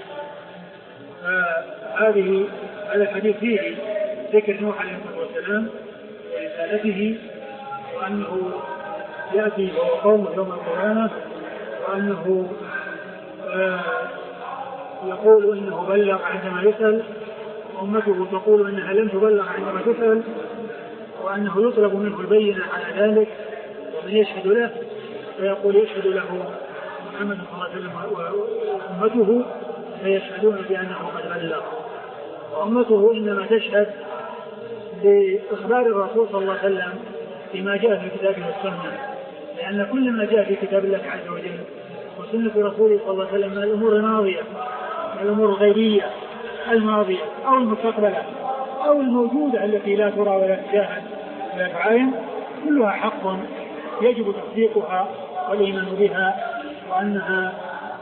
فهذه هذا الحديث فيه ذكر نوح عليه الصلاة والسلام ورسالته وأنه يأتي قوم يوم القيامة وأنه آه يقول إنه بلغ عندما يسأل، وأمته تقول إنها لم تبلغ عندما تسأل، وأنه يطلب منه البينة على ذلك ومن يشهد له فيقول يشهد له محمد صلى الله عليه وسلم وأمته فيشهدون بأنه قد بلغ. وأمته إنما تشهد بإخبار الرسول صلى الله عليه وسلم بما جاء في الكتاب والسنة، لأن كل ما جاء في كتاب الله عز وجل وسنة رسوله صلى الله عليه وسلم من الأمور الماضية من الأمور الغيبية الماضية أو المستقبلة أو الموجودة التي لا ترى ولا تشاهد ولا تعاين كلها حق يجب تصديقها والإيمان بها، وأنها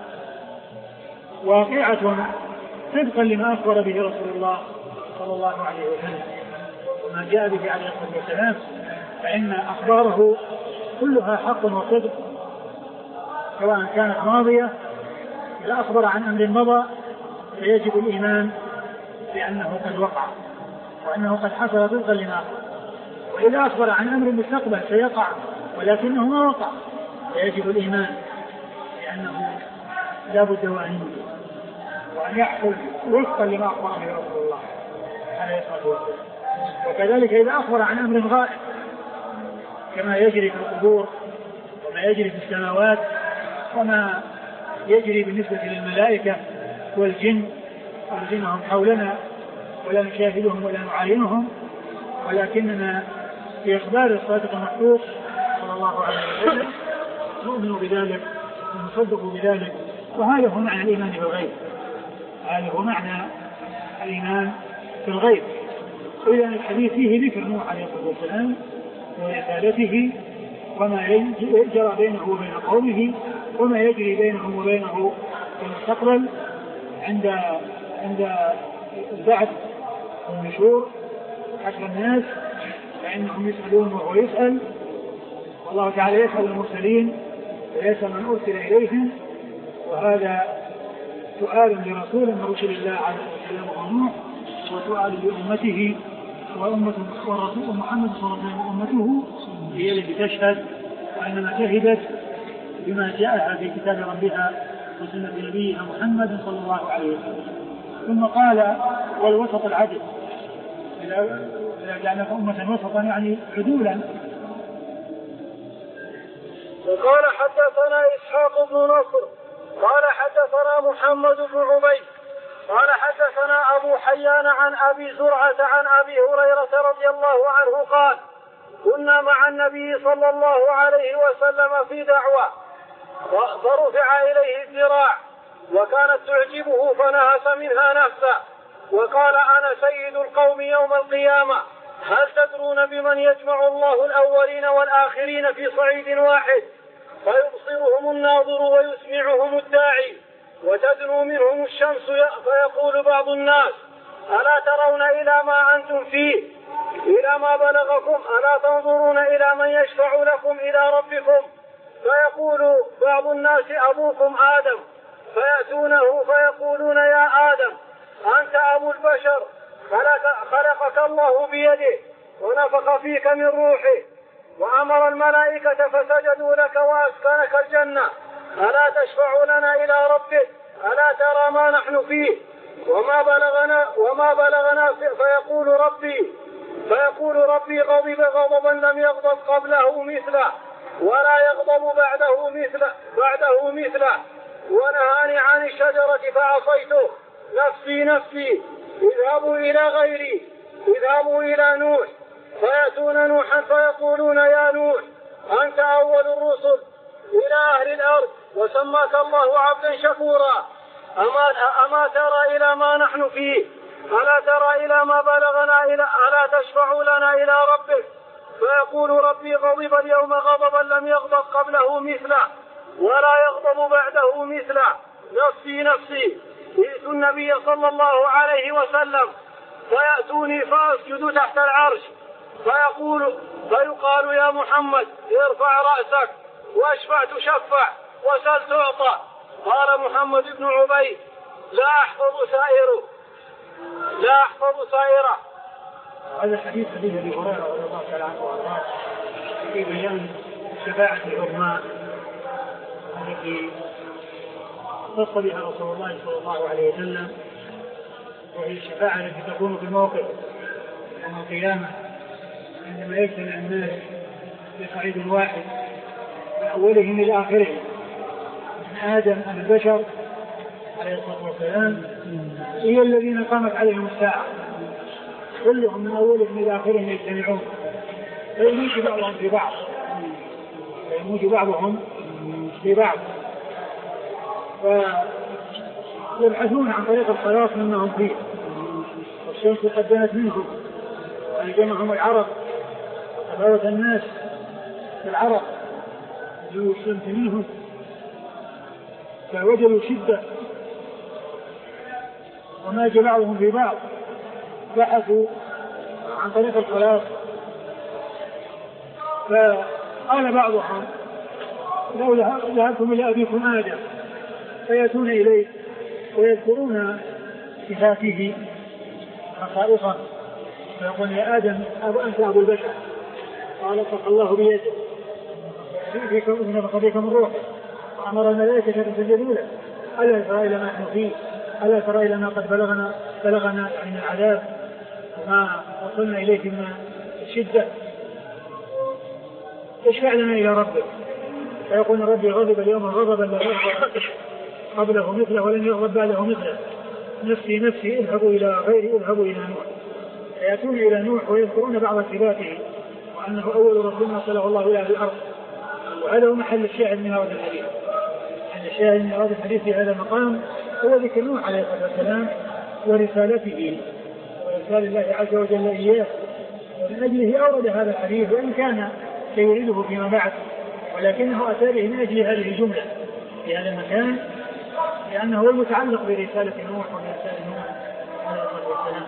واقعة صدقا لما أخبر به رسول الله صلى الله عليه وسلم وما جاء به عليه الصلاة والسلام، فإن أخباره كلها حق وصدق سواء كانت ماضية. إذا أخبر عن أمر مضى فيجب الإيمان بأنه قد وقع وأنه قد حصل صدقا لما أخبر، وإذا أخبر عن أمر مستقبل سيقع ولكنه ما وقع فيجب الإيمان بأنه لا بد وأن وأن يحصل وفقا لما أخبر به رسول الله عليه الصلاة والسلام. وكذلك إذا أخبر عن أمر غائب كما يجري في القبور وما يجري في السماوات وما يجري بالنسبة للملائكة والجن، والجن هم حولنا ولا نشاهدهم ولا نعاينهم، ولكننا في إخبار الصادق المحقوق صلى الله عليه وسلم نؤمن بذلك ونصدق بذلك. وهذا هو معنى الإيمان بالغيب، هذا هو معنى الإيمان بالغيب. إذا الحديث فيه ذكر نوح عليه الصلاة والسلام ورسالته وما جرى بينه وبين قومه وما يجري بينهم وبينه في المستقبل عند عند البعث والنشور حسب الناس، فإنهم يسألون وهو يسأل، والله تعالى يسأل المرسلين ويسأل من أرسل إليهم، وهذا سؤال لرسول من رسل الله عليه الصلاة والسلام ونوح، وسؤال لأمته وأمة ورسول محمد صلى الله عليه وسلم وأمته هي التي تشهد، وإنما شهدت بما جاءها في كتاب ربها وسنة نبيها محمد صلى الله عليه وسلم. ثم قال والوسط العدل، إذا جعلناكم أمة وسطا يعني عدولا. وقال حدثنا إسحاق بن نصر قال حدثنا محمد بن عبيد قال حدثنا أبو حيان عن أبي زرعة عن أبي هريرة رضي الله عنه قال كنا مع النبي صلى الله عليه وسلم في دعوة فرفع إليه الذراع وكانت تعجبه فنهس منها نفسه وقال أنا سيد القوم يوم القيامة، هل تدرون بمن يجمع الله الأولين والآخرين في صعيد واحد فيبصرهم الناظر ويسمعهم الداعي وتدنو منهم الشمس فيقول بعض الناس ألا ترون إلى ما أنتم فيه إلى ما بلغكم ألا تنظرون إلى من يشفع لكم إلى ربكم فيقول بعض الناس أبوكم آدم فيأتونه فيقولون يا آدم أنت أبو البشر خلقك الله بيده ونفخ فيك من روحه وأمر الملائكة فسجدوا لك وأسكنك الجنة، ألا تشفع لنا إلى ربك؟ ألا ترى ما نحن فيه وما بلغنا وما بلغنا فيقول ربي فيقول ربي غضب غضبا لم يغضب قبله مثله ولا يغضب بعده مثله بعده مثله ونهاني عن الشجرة فعصيته، نفسي نفسي، اذهبوا إلى غيري، اذهبوا إلى نوح فيأتون نوحا فيقولون يا نوح أنت أول الرسل إلى أهل الأرض وسماك الله عبدا شكورا، أما, أما ترى إلى ما نحن فيه؟ ألا ترى إلى ما بلغنا؟ إلى ألا تشفع لنا إلى ربك؟ فيقول ربي غضب اليوم غضبا لم يغضب قبله مثله ولا يغضب بعده مثله، نفسي نفسي. جئت النبي صلى الله عليه وسلم فيأتوني فأسجد تحت العرش فيقول فيقال يا محمد ارفع رأسك واشفع تشفع وسل تعطى. قال محمد بن عبيد لا أحفظ سائره لا أحفظ سائره. هذا حديث حديث أبي هريرة رضي الله تعالى عنه وأرضاه في بيان شفاعة العظمى التي خص بها رسول الله صلى الله عليه وسلم، وهي الشفاعة التي تكون في الموقف يوم القيامة عندما يجتمع الناس في صعيد واحد من أولهم إلى آخرهم، من آدم البشر عليه الصلاة والسلام هي الذين قامت عليهم الساعة، كلهم من أولهم إلى آخرهم يجتمعون فيموت بعضهم في بعض فيموت بعضهم في بعض فيبحثون عن طريق الخلاص مما هم فيه، والشمس قد دنت منهم فجمعهم العرب تفاوت الناس في العرب وجدوا الشمس منهم فوجدوا شدة وما جمعهم في بعض بحثوا عن طريق الخلاص. فقال بعضهم لو ذهبتم إلى أبيكم آدم فيأتون إليه ويذكرون صفاته خصائصا فيقول يا آدم أنت أبو البشر، قال اتق الله بيده فيكم نفخ بكم الروح وأمر الملائكة فسجدوا له، ألا ترى إلى ما نحن فيه؟ ألا ترى إلى ما قد بلغنا بلغنا من العذاب ما وصلنا إليه من الشدة؟ اشفع لنا إلى ربك. فيقول ربي غضب اليوم غضبا لا يغضب قبله مثله ولن يغضب بعده مثله، نفسي نفسي اذهبوا إلى غيري اذهبوا إلى نوح. فيأتون إلى نوح ويذكرون بعض صفاته وأنه أول رسول أرسله الله إلى الأرض، وهذا هو محل الشاهد من هذا الحديث. محل الشاهد من هذا الحديث في هذا المقام هو ذكر نوح عليه الصلاة والسلام ورسالته ورسالة الله عز وجل إياه، ومن أجله أورد هذا الحديث وإن كان سيريده فيما بعد، ولكنه أتى به من أجل هذه الجملة في هذا المكان لأنه هو المتعلق برسالة نوح ورسالة نوح عليه الصلاة والسلام.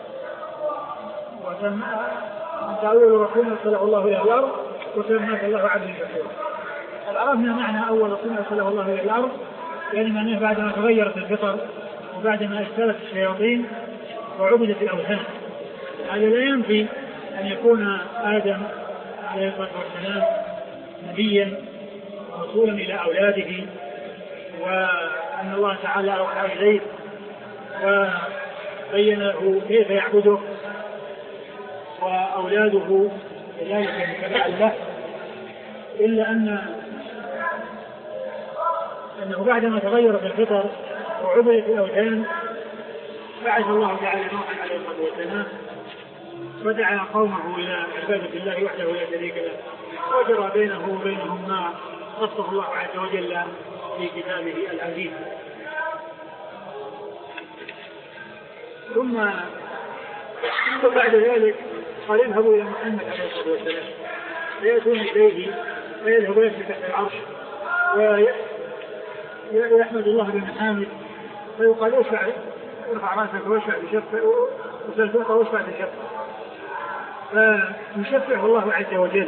وسمى أنت أول رسول أرسله الله إلى الأرض وسماك الله عبدا شكورا. قد عرفنا معنى أول رسول أرسله الله إلى الأرض، يعني معناه بعدما تغيرت الفطر وبعدما اجتلت الشياطين وعبدت الأوثان. هذا لا ينفي أن يكون آدم عليه الصلاة والسلام نبيا رسولا إلى أولاده، وأن الله تعالى أوحى إليه وبين له كيف يعبده، وأولاده كذلك تبعا له، إلا أن أنه بعدما تغيرت الفطر وعبدت الأوثان بعث الله تعالى نوحا عليه الصلاة والسلام ودعا قومه إلى عبادة الله وحده لا شريك له، وجرى بينه وبينهم ما خصه الله عز وجل في كتابه العزيز. ثم بعد ذلك قال اذهبوا إلى محمد عليه الصلاة والسلام فيأتون إليه ويذهب يسجد تحت العرش ويحمد الله بالمحامد فيقال اشفع ارفع راسك واشفع بشفع وسلفوك واشفع بشفع، فيشفعه الله عز وجل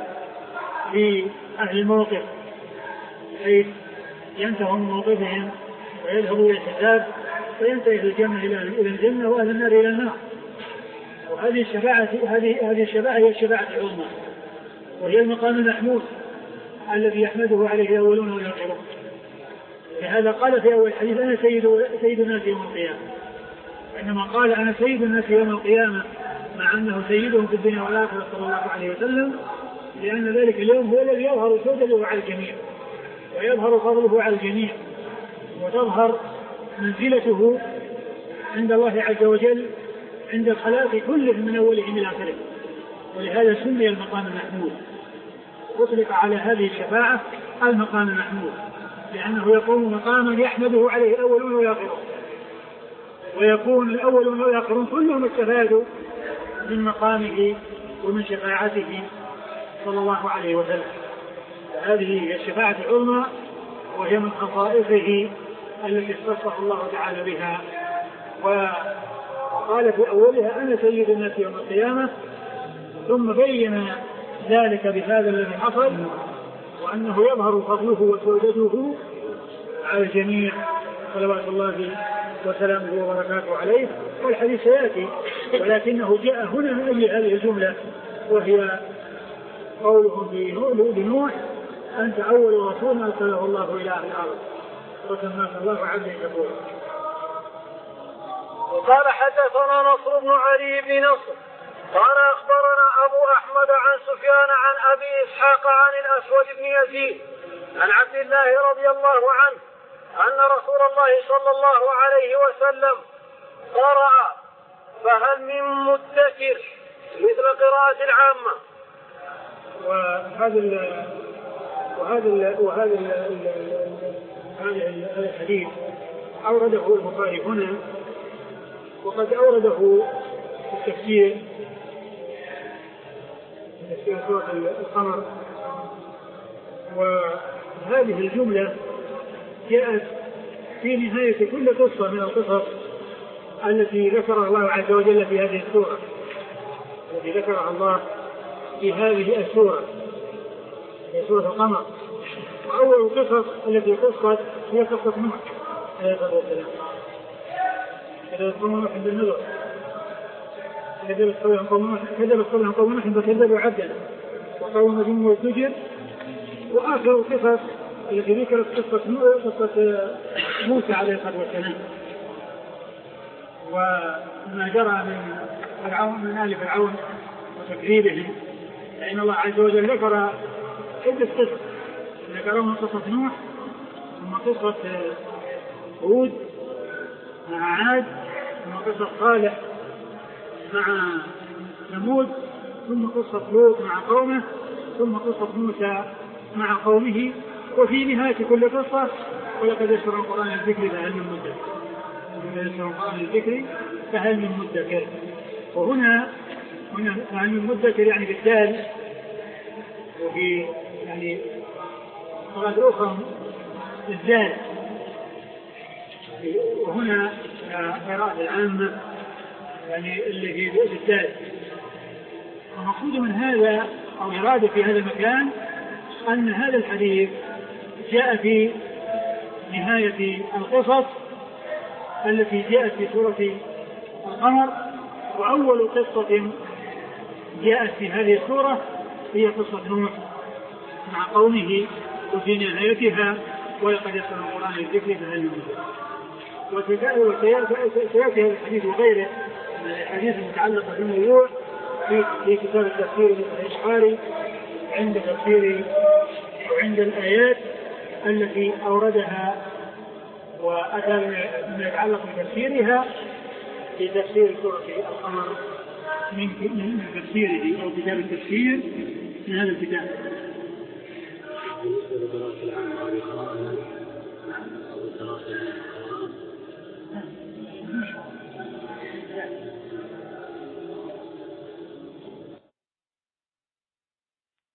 لأهل الموقف حيث ينتهوا من موقفهم ويذهبوا إلى الحساب وينتهي الجنة إلى الجنة وأهل النار إلى النار. وهذه الشفاعة هذه هذه الشفاعة هي الشفاعة العظمى وهي المقام المحمود الذي يحمده عليه الأولون والآخرون. لهذا قال في أول الحديث أنا سيد, سيد الناس يوم القيامة. عندما قال أنا سيد الناس يوم القيامة مع أنه سيدهم في الدنيا والآخرة صلى الله عليه وسلم، لأن ذلك اليوم هو الذي يظهر سوده على الجميع ويظهر فضله على الجميع وتظهر منزلته عند الله عز وجل عند الخلائق كلهم من أولهم إلى آخره. ولهذا سمي المقام المحمود، أطلق على هذه الشفاعة المقام المحمود، لأنه يقوم مقاما يحمده عليه الأولون والآخرون، ويكون الأولون والآخرون كلهم استفادوا من مقامه ومن شفاعته صلى الله عليه وسلم. هذه هي الشفاعة العظمى، وهي من خصائصه التي اختصه الله تعالى بها. وقال في أولها أنا سيد الناس يوم القيامة، ثم بين ذلك بهذا الذي حصل، وأنه يظهر فضله وسودته على الجميع صلوات الله وسلامه وبركاته عليه. والحديث سيأتي، ولكنه جاء هنا من أجل هذه الجملة، وهي قوله لنوح أنت أول رسول أرسله الله إلى أهل الأرض وسماك الله عبدا شكورا. وقال حدثنا نصر بن علي بن نصر قال أخبرنا أبو أحمد عن سفيان عن أبي إسحاق عن الأسود بن يزيد عن عبد الله رضي الله عنه أن رسول الله صلى الله عليه وسلم قرأ فهل من مدكر مثل قراءة العامة. وهذا ال وهذا ال وهذا ال هذا الحديث أورده البخاري هنا، وقد أورده في التفسير في تفسير سورة القمر. وهذه الجملة جاءت في نهاية كل قصة من القصص التي ذكرها الله عز وجل في هذه السورة، التي ذكرها الله في هذه السورة في سورة القمر. وأول القصص التي قصت هي قصة نوح عليه الصلاة والسلام، كذبت قوم نوح بالنذر، كذبت قوم قوم نوح فكذبوا عبدنا، وقوم مجنون والزجر. وآخر القصص التي ذكرت قصة قصة موسى عليه الصلاة والسلام، وما جرى من فرعون من آل فرعون وتكذيبهم، لأن الله عز وجل ذكر عدة قصص، ذكرهم قصة نوح، ثم قصة هود مع عاد، ثم قصة صالح مع ثمود، ثم قصة لوط مع قومه، ثم قصة موسى مع قومه. وفي نهاية كل قصة ولقد يسر القرآن الذكر فهل من مدكر، ولقد يسر القرآن الذكر فهل من مدكر. وهنا هنا فهل من مدكر يعني بالدال، وفي يعني قراءات أخرى بالدال، وهنا قراءة العامة يعني اللي هي بالدال. المقصود من هذا أو إرادة في هذا المكان أن هذا الحديث جاء في نهاية القصص التي جاءت في سورة القمر، وأول قصة جاءت في هذه السورة هي قصة نوح مع قومه، وفي نهايتها ولقد يسر القرآن الذكر فهل من مدكر. وسيأتي هذا الحديث وغيره من الحديث المتعلقة بالموضوع في كتاب التفسير الإشعاري عند تفسير وعند الآيات التي أوردها وأتى ما يتعلق بتفسيرها في تفسير سورة القمر من تفسيره أو كتاب التفسير من هذا الكتاب.